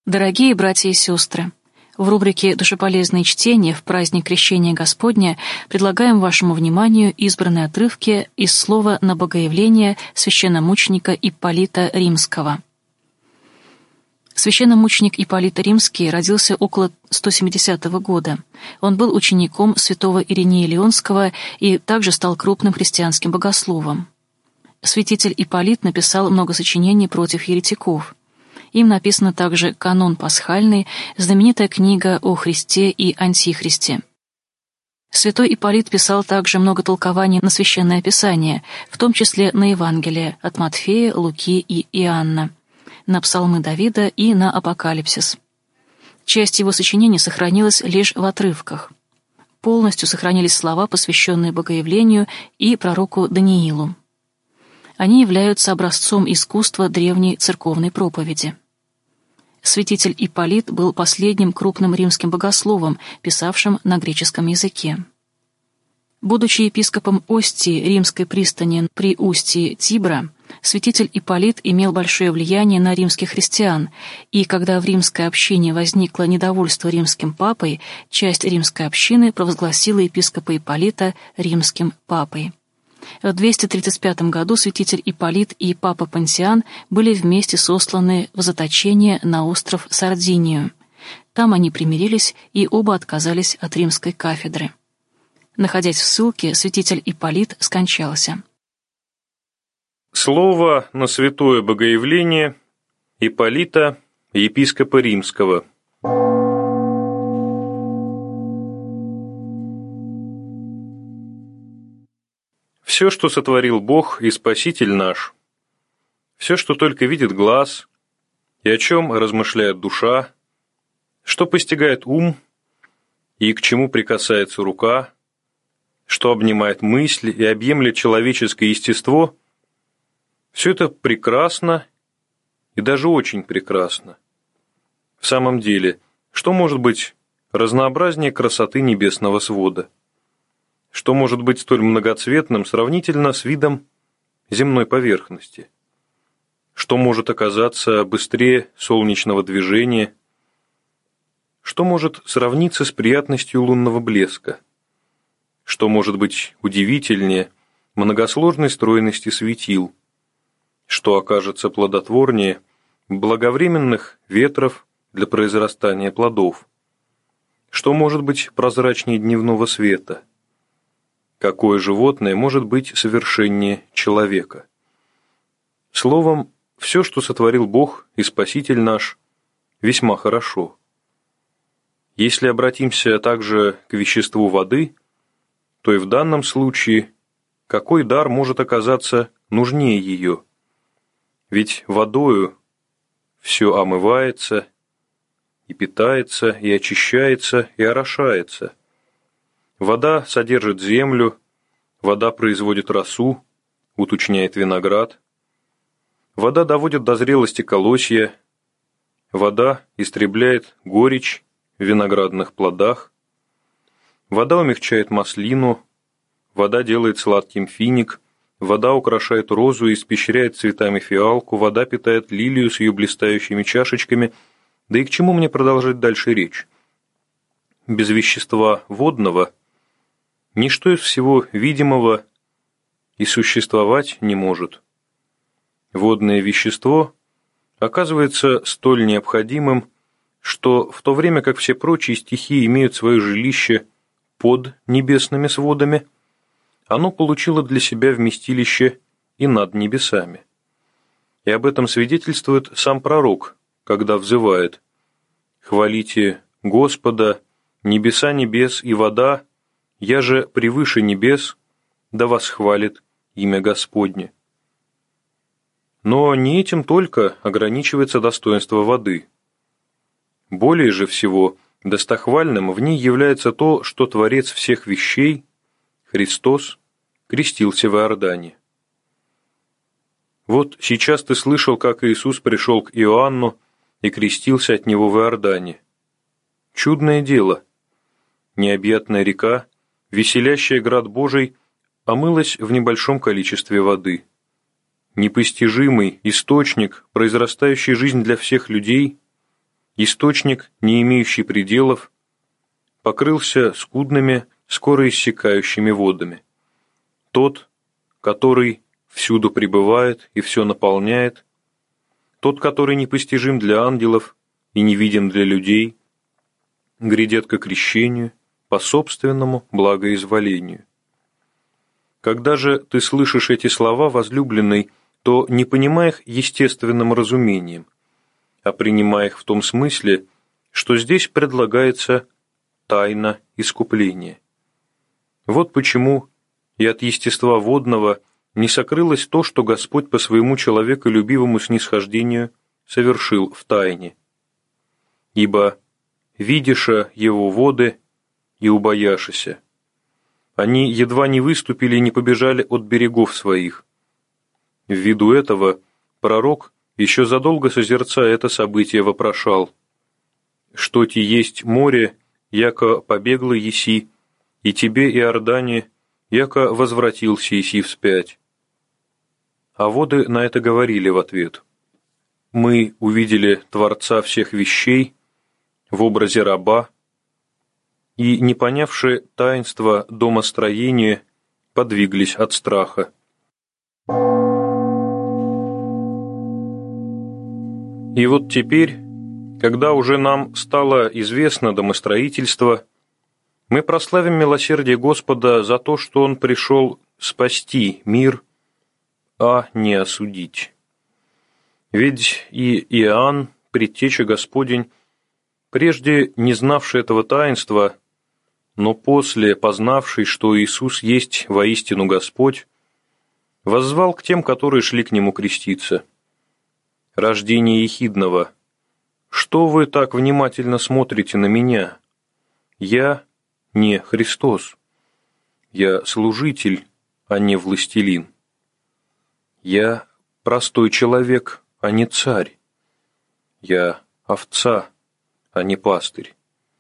Дорогие братья и сестры, в рубрике «Душеполезные чтения» в праздник Крещения Господня предлагаем вашему вниманию избранные отрывки из слова на богоявление священномученика Ипполита Римского. Священномученик Ипполит Римский родился около 170 года. Он был учеником святого Иринея Лионского и также стал крупным христианским богословом. Святитель Ипполит написал много сочинений против еретиков. Им написано также «Канон пасхальный», знаменитая книга о Христе и Антихристе. Святой Ипполит писал также много толкований на Священное Писание, в том числе на Евангелие от Матфея, Луки и Иоанна, на Псалмы Давида и на Апокалипсис. Часть его сочинений сохранилась лишь в отрывках. Полностью сохранились слова, посвященные Богоявлению и пророку Даниилу. Они являются образцом искусства древней церковной проповеди. Святитель Ипполит был последним крупным римским богословом, писавшим на греческом языке. Будучи епископом Остии римской пристани при устье Тибра, святитель Ипполит имел большое влияние на римских христиан, и когда в римской общине возникло недовольство римским папой, часть римской общины провозгласила епископа Ипполита римским папой. В 235 году святитель Ипполит и папа Понтиан были вместе сосланы в заточение на остров Сардинию. Там они примирились и оба отказались от римской кафедры. Находясь в ссылке, святитель Ипполит скончался. Слово на святое богоявление Ипполита, епископа Римского. Все, что сотворил Бог и Спаситель наш, все, что только видит глаз, и о чем размышляет душа, что постигает ум и к чему прикасается рука, что обнимает мысль и объемлет человеческое естество, все это прекрасно и даже очень прекрасно. В самом деле, что может быть разнообразнее красоты небесного свода? Что может быть столь многоцветным сравнительно с видом земной поверхности? Что может оказаться быстрее солнечного движения? Что может сравниться с приятностью лунного блеска? Что может быть удивительнее многосложной стройности светил? Что окажется плодотворнее благовременных ветров для произрастания плодов? Что может быть прозрачнее дневного света? Какое животное может быть совершеннее человека? Словом, все, что сотворил Бог и Спаситель наш, весьма хорошо. Если обратимся также к веществу воды, то и в данном случае какой дар может оказаться нужнее ее? Ведь водою все омывается, и питается, и очищается, и орошается. Вода содержит землю, вода производит росу, уточняет виноград. Вода доводит до зрелости колосья, вода истребляет горечь в виноградных плодах, вода умягчает маслину, вода делает сладким финик, вода украшает розу и испещряет цветами фиалку, вода питает лилию с ее блистающими чашечками. Да и к чему мне продолжать дальше речь? Без вещества водного ничто из всего видимого и существовать не может. Водное вещество оказывается столь необходимым, что в то время как все прочие стихии имеют свое жилище под небесными сводами, оно получило для себя вместилище и над небесами. И об этом свидетельствует сам пророк, когда взывает: «Хвалите Господа, небеса небес и вода, я же превыше небес, да восхвалит имя Господне». Но не этим только ограничивается достоинство воды. Более же всего достохвальным в ней является то, что Творец всех вещей, Христос, крестился в Иордане. Вот сейчас ты слышал, как Иисус пришел к Иоанну и крестился от него в Иордане. Чудное дело. Необъятная река, веселящая град Божий, омылась в небольшом количестве воды. Непостижимый источник, произрастающий жизнь для всех людей, источник, не имеющий пределов, покрылся скудными, скоро иссякающими водами. Тот, который всюду пребывает и все наполняет, тот, который непостижим для ангелов и невидим для людей, грядет ко крещению по собственному благоизволению. Когда же ты слышишь эти слова, возлюбленный, то не понимай их естественным разумением, а принимай их в том смысле, что здесь предлагается тайна искупления. Вот почему и от естества водного не сокрылось то, что Господь по своему человеколюбивому снисхождению совершил в тайне. Ибо видиша его воды и убояшися, они едва не выступили и не побежали от берегов своих. Ввиду этого пророк, еще задолго созерцая это событие, вопрошал: «Что ти есть море, яко побегло еси, и тебе, Иордане, яко возвратился еси вспять». А воды на это говорили в ответ: «Мы увидели Творца всех вещей в образе раба, и, не понявши таинства домостроения, подвиглись от страха». И вот теперь, когда уже нам стало известно домостроительство, мы прославим милосердие Господа за то, что Он пришел спасти мир, а не осудить. Ведь и Иоанн, предтеча Господень, прежде не знавший этого таинства, но после познавший, что Иисус есть воистину Господь, воззвал к тем, которые шли к Нему креститься: «Рождение ехидного, что вы так внимательно смотрите на меня? Я не Христос, я служитель, а не властелин. Я простой человек, а не царь. Я овца, а не пастырь.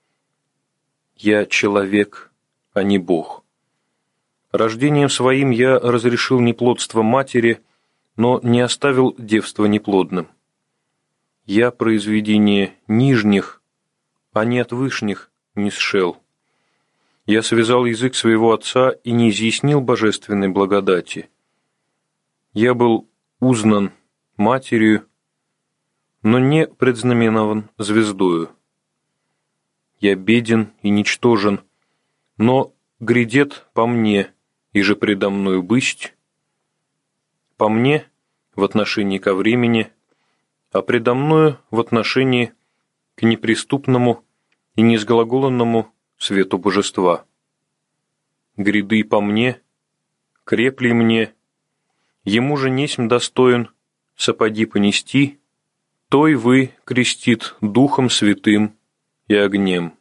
Я человек, а не Бог. Рождением своим я разрешил неплодство матери, но не оставил девства неплодным. Я произведение нижних, а не от вышних не сшел. Я связал язык своего отца и не изъяснил божественной благодати. Я был узнан матерью, но не предзнаменован звездою. Я беден и ничтожен, но грядет по мне, и же предо мною бысть, по мне в отношении ко времени, а предо мною в отношении к неприступному и неизглаголенному свету божества. Гряды по мне, крепли мне, ему же несмь достоин сапоги понести, той вы крестит Духом Святым и огнем.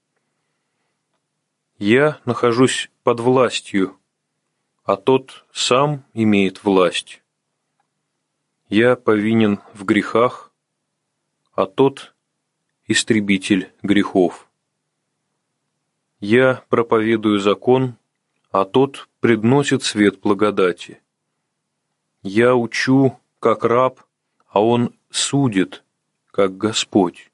Я нахожусь под властью, а тот сам имеет власть. Я повинен в грехах, а тот истребитель грехов. Я проповедую закон, а тот предносит свет благодати. Я учу, как раб, а он судит, как Господь.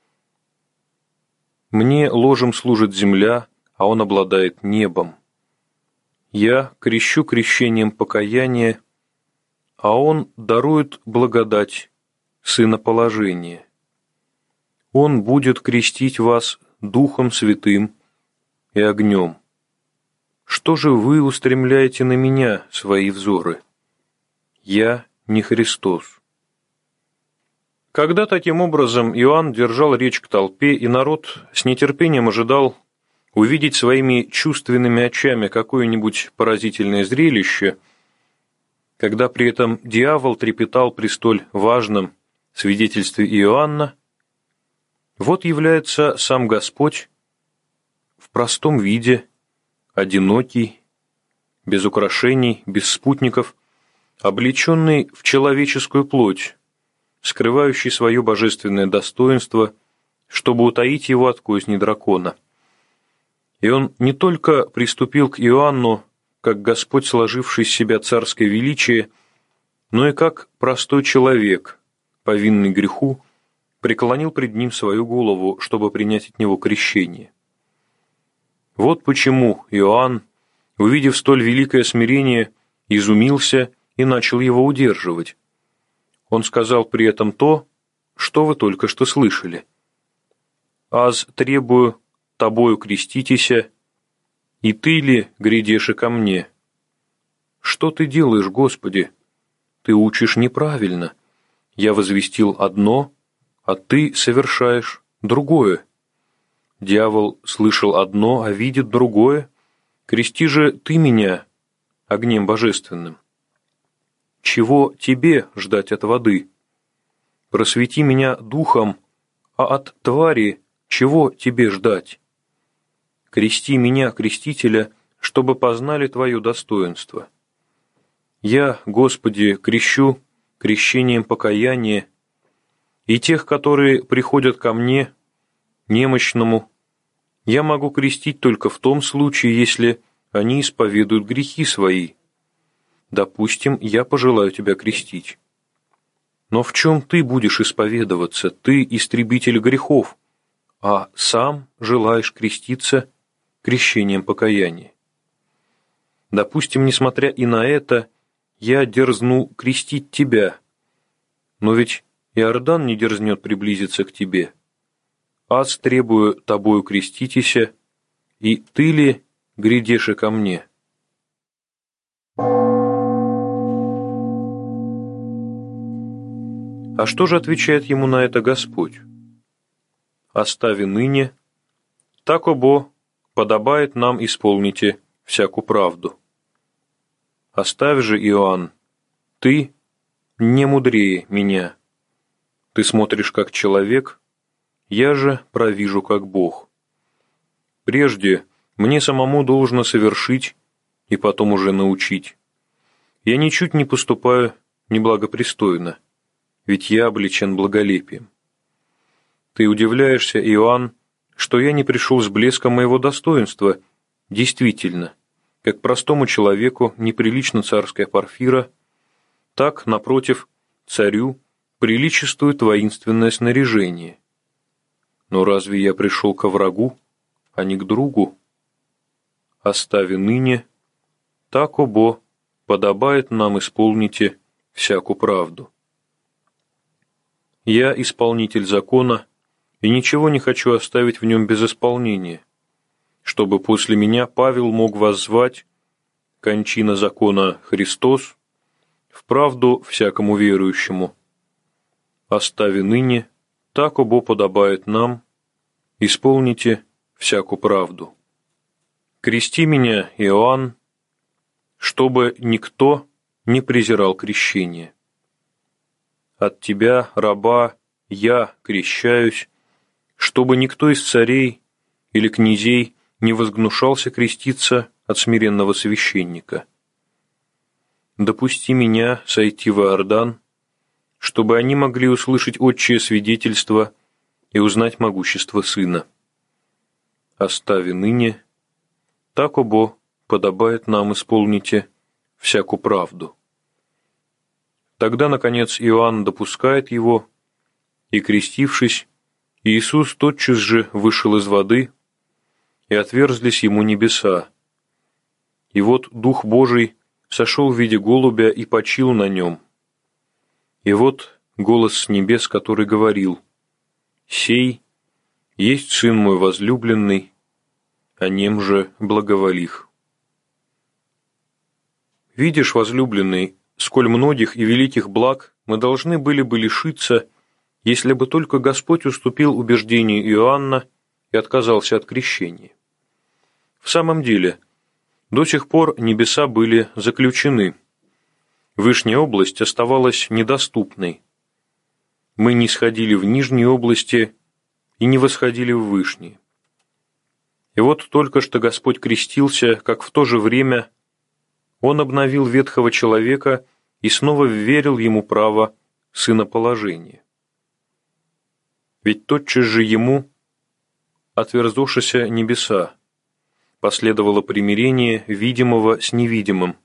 Мне ложем служит земля, а он обладает небом. Я крещу крещением покаяния, а он дарует благодать сыноположения. Он будет крестить вас Духом Святым и огнем. Что же вы устремляете на меня свои взоры? Я не Христос». Когда таким образом Иоанн держал речь к толпе, и народ с нетерпением ожидал увидеть своими чувственными очами какое-нибудь поразительное зрелище, когда при этом дьявол трепетал при столь важном свидетельстве Иоанна, вот является сам Господь в простом виде, одинокий, без украшений, без спутников, облеченный в человеческую плоть, скрывающий свое божественное достоинство, чтобы утаить его от козни дракона. И он не только приступил к Иоанну, как Господь, сложивший из себя царское величие, но и как простой человек, повинный греху, преклонил пред ним свою голову, чтобы принять от него крещение. Вот почему Иоанн, увидев столь великое смирение, изумился и начал его удерживать. Он сказал при этом то, что вы только что слышали. «Аз требую, тобою креститеся, и ты ли грядешь ко мне?» «Что ты делаешь, Господи? Ты учишь неправильно. Я возвестил одно, а ты совершаешь другое. Дьявол слышал одно, а видит другое. Крести же ты меня огнем божественным. Чего тебе ждать от воды? Просвети меня духом, а от твари чего тебе ждать? Крести меня, крестителя, чтобы познали твое достоинство. Я, Господи, крещу крещением покаяния, и тех, которые приходят ко мне, немощному, я могу крестить только в том случае, если они исповедуют грехи свои. Допустим, я пожелаю тебя крестить. Но в чем ты будешь исповедоваться, ты истребитель грехов, а сам желаешь креститься крещением покаяния? Допустим, несмотря и на это, я дерзну крестить тебя, но ведь Иордан не дерзнет приблизиться к тебе. Аз требую тобою креститеся, и ты ли грядешь ко мне?» А что же отвечает ему на это Господь? «Остави ныне, так обо подобает нам исполните всякую правду. Оставь же, Иоанн, ты не мудрее меня. Ты смотришь как человек, я же провижу как Бог. Прежде мне самому должно совершить и потом уже научить. Я ничуть не поступаю неблагопристойно, ведь я облечен благолепием. Ты удивляешься, Иоанн, что я не пришел с блеском моего достоинства. Действительно, как простому человеку неприлично царская парфира, так, напротив, царю приличествует воинственное снаряжение. Но разве я пришел ко врагу, а не к другу? Остави ныне, так обо подобает нам исполните всякую правду. Я исполнитель закона, и ничего не хочу оставить в нем без исполнения, чтобы после меня Павел мог воззвать, кончина закона Христос, в правду всякому верующему. Остави ныне, так обо подобает нам, исполните всякую правду. Крести меня, Иоанн, чтобы никто не презирал крещение. От тебя, раба, я крещаюсь, чтобы никто из царей или князей не возгнушался креститься от смиренного священника. Допусти меня сойти в Иордан, чтобы они могли услышать отчее свидетельство и узнать могущество Сына. Остави ныне, так обо подобает нам исполните всякую правду. Тогда, наконец, Иоанн допускает его, и, крестившись, Иисус тотчас же вышел из воды, и отверзлись ему небеса. И вот Дух Божий сошел в виде голубя и почил на нем. И вот голос с небес, который говорил: «Сей есть Сын мой возлюбленный, о нем же благоволих». Видишь, возлюбленный, сколь многих и великих благ мы должны были бы лишиться, если бы только Господь уступил убеждению Иоанна и отказался от крещения. В самом деле, до сих пор небеса были заключены. Вышняя область оставалась недоступной. Мы не сходили в нижние области и не восходили в вышние. И вот только что Господь крестился, как в то же время Он обновил ветхого человека и снова вверил ему право сыноположения. Ведь тотчас же ему, отверзавшися небеса, последовало примирение видимого с невидимым,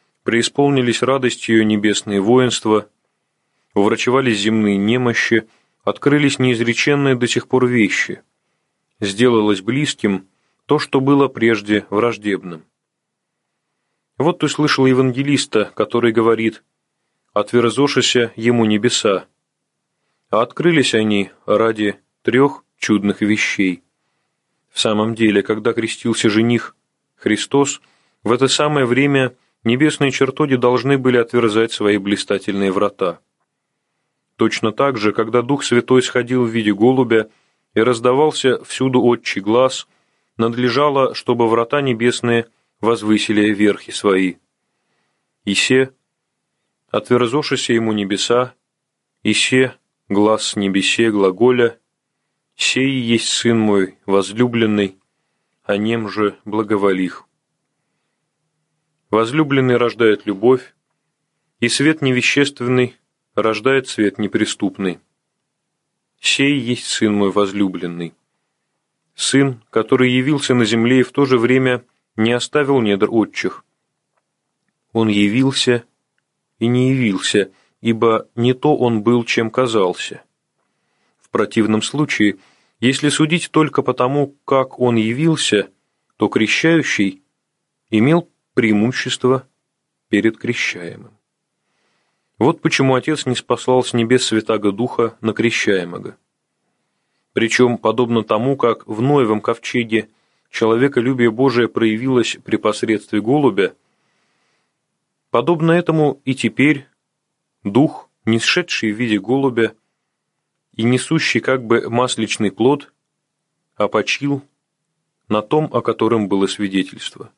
преисполнились радостью небесные воинства, уврачевались земные немощи, открылись неизреченные до сих пор вещи, сделалось близким то, что было прежде враждебным. Вот ты слышал евангелиста, который говорит: «Отверзошися ему небеса», а открылись они ради 3 чудных вещей. В самом деле, когда крестился жених Христос, в это самое время небесные чертоги должны были отверзать свои блистательные врата. Точно так же, когда Дух Святой сходил в виде голубя и раздавался всюду отчий глас, надлежало, чтобы врата небесные возвысили верхи свои. Исе, отверзошися ему небеса, исе, глас с небесе глаголя, сей есть Сын мой возлюбленный, о нем же благоволих. Возлюбленный рождает любовь, и свет невещественный рождает свет неприступный. Сей есть Сын мой возлюбленный. Сын, который явился на земле и в то же время не оставил недр отчих. Он явился и не явился, ибо не то он был, чем казался. В противном случае, если судить только по тому, как он явился, то крещающий имел преимущество перед крещаемым. Вот почему Отец не спаслал с небес Святаго Духа на крещаемого. Причем, подобно тому, как в Ноевом ковчеге человеколюбие Божие проявилось при посредстве голубя, подобно этому и теперь Дух, нисшедший в виде голубя и несущий как бы масличный плод, опочил на том, о котором было свидетельство.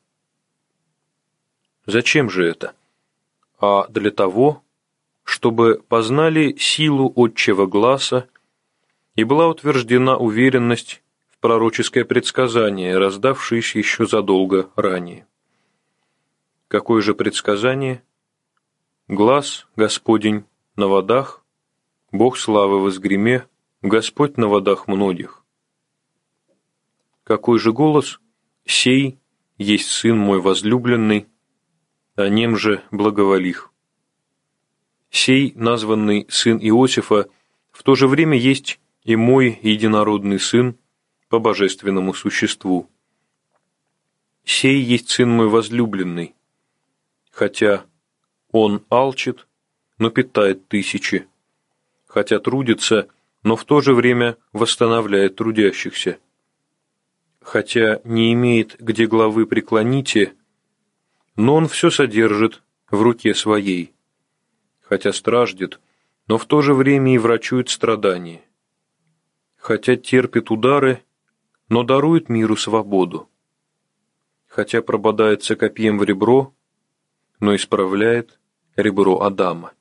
Зачем же это? А для того, чтобы познали силу отчего гласа и была утверждена уверенность в пророческое предсказание, раздавшееся еще задолго ранее. Какое же предсказание? Глас Господень на водах, Бог славы возгреме, Господь на водах многих. Какой же голос? Сей есть Сын мой возлюбленный, о нем же благоволих. Сей, названный сын Иосифа, в то же время есть и мой единородный сын по божественному существу. Сей есть сын мой возлюбленный, хотя он алчит, но питает тысячи, хотя трудится, но в то же время восстанавливает трудящихся, хотя не имеет где главы преклоните, но он все содержит в руке своей, хотя страждет, но в то же время и врачует страдания, хотя терпит удары, но дарует миру свободу, хотя прободается копьем в ребро, но исправляет ребро Адама.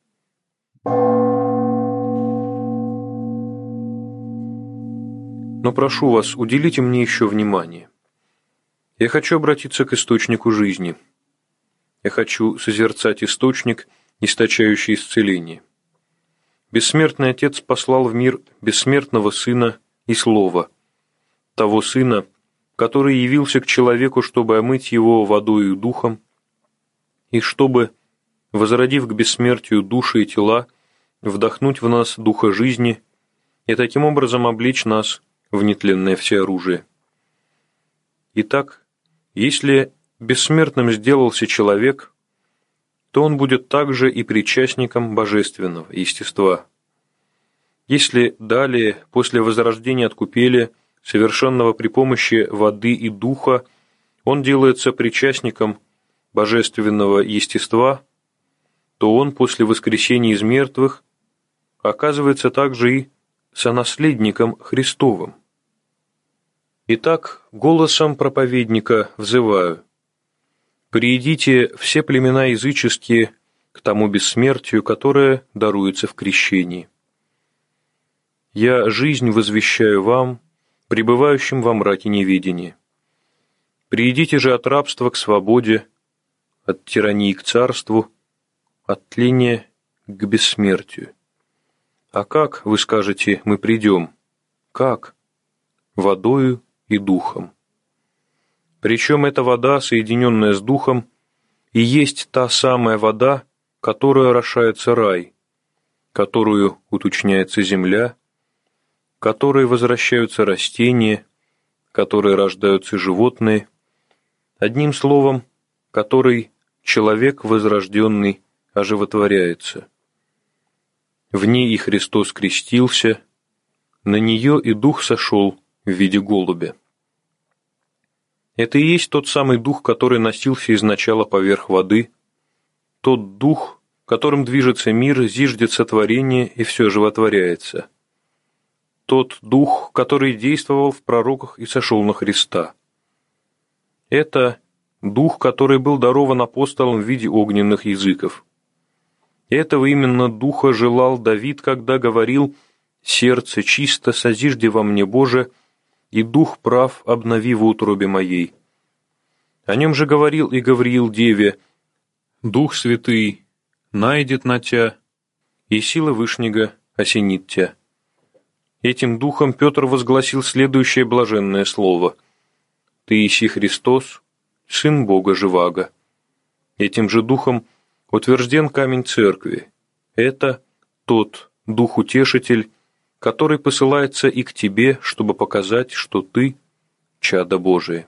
Но прошу вас, уделите мне еще внимание. Я хочу обратиться к источнику жизни. Я хочу созерцать источник, источающий исцеление. Бессмертный Отец послал в мир бессмертного Сына и Слова, того Сына, который явился к человеку, чтобы омыть его водою и духом, и чтобы, возродив к бессмертию души и тела, вдохнуть в нас духа жизни и таким образом облечь нас в нетленное всеоружие. Итак, если бессмертным сделался человек, то он будет также и причастником божественного естества. Если далее, после возрождения от купели, совершенного при помощи воды и духа, он делается причастником божественного естества, то он после воскресения из мертвых оказывается также и сонаследником Христовым. Итак, голосом проповедника взываю: приидите все племена языческие к тому бессмертию, которое даруется в крещении. Я жизнь возвещаю вам, пребывающим во мраке неведения. Приидите же от рабства к свободе, от тирании к царству, от тления к бессмертию. А как, вы скажете, мы придем? Как? Водою и духом. Причем эта вода, соединенная с духом, и есть та самая вода, которая орошается рай, которую уточняется земля, которой возвращаются растения, которой рождаются животные, одним словом, которой человек возрожденный оживотворяется. В ней и Христос крестился, на нее и Дух сошел в виде голубя. Это и есть тот самый Дух, который носился изначала поверх воды, тот Дух, которым движется мир, зиждет сотворение и все животворяется. Тот Дух, который действовал в пророках и сошел на Христа. Это Дух, который был дарован апостолам в виде огненных языков. Этого именно Духа желал Давид, когда говорил: «Сердце чисто, созижди во мне, Боже, и Дух прав обнови в утробе моей». О нем же говорил и Гавриил Деве: «Дух Святый найдет на тя, и сила Вышнего осенит тя». Этим Духом Петр возгласил следующее блаженное слово: «Ты иси Христос, Сын Бога живаго». Этим же Духом утвержден камень церкви. Это тот Дух-Утешитель, который посылается и к тебе, чтобы показать, что ты чадо Божие.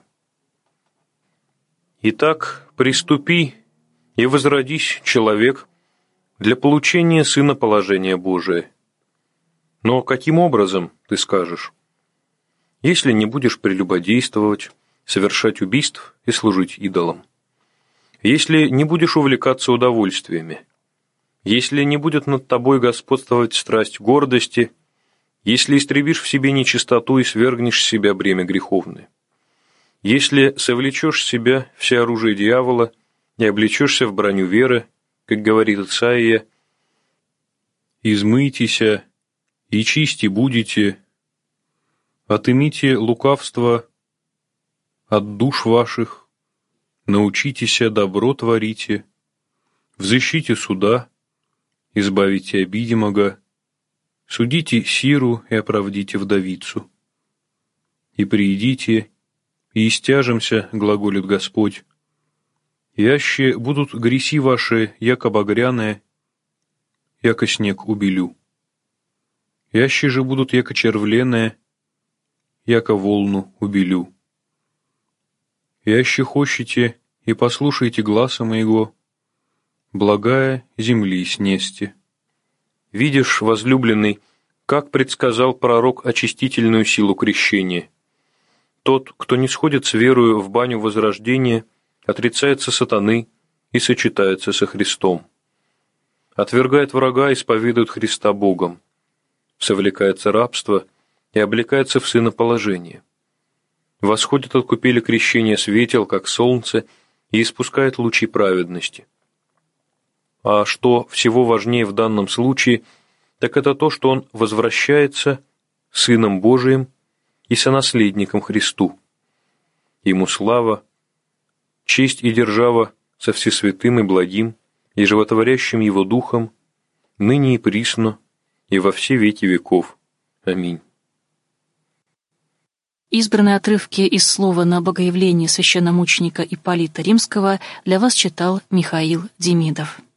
Итак, приступи и возродись, человек, для получения Сына положения Божия. Но каким образом, ты скажешь? Если не будешь прелюбодействовать, совершать убийств и служить идолам. Если не будешь увлекаться удовольствиями. Если не будет над тобой господствовать страсть гордости. Если истребишь в себе нечистоту и свергнешь с себя бремя греховное. Если совлечешь в себя все оружие дьявола и облечешься в броню веры, как говорит Исаия: «Измыйтеся и чисти будете, отымите лукавство от душ ваших, научитеся добро творите, взыщите суда, избавите обидимого, судите сиру и оправдите вдовицу. И приидите, и истяжемся, глаголит Господь, яще будут греси ваши, яко багряные, яко снег убелю. Яще же будут, яко червленые, яко волну убелю. Яще хощите и послушайте гласа моего, благая земли снесте». Видишь, возлюбленный, как предсказал пророк очистительную силу крещения. Тот, кто не сходит с верою в баню возрождения, отрицается сатаны и сочетается со Христом. Отвергает врага, исповедует Христа Богом. Совлекается рабство и облекается в сына положения. Восходит от купели крещения светел, как солнце, и испускает лучи праведности. А что всего важнее в данном случае, так это то, что он возвращается Сыном Божиим и сонаследником Христу. Ему слава, честь и держава со всесвятым и благим, и животворящим его Духом, ныне и присно, и во все веки веков. Аминь. Избранные отрывки из слова на богоявление священномученика Ипполита Римского для вас читал Михаил Демидов.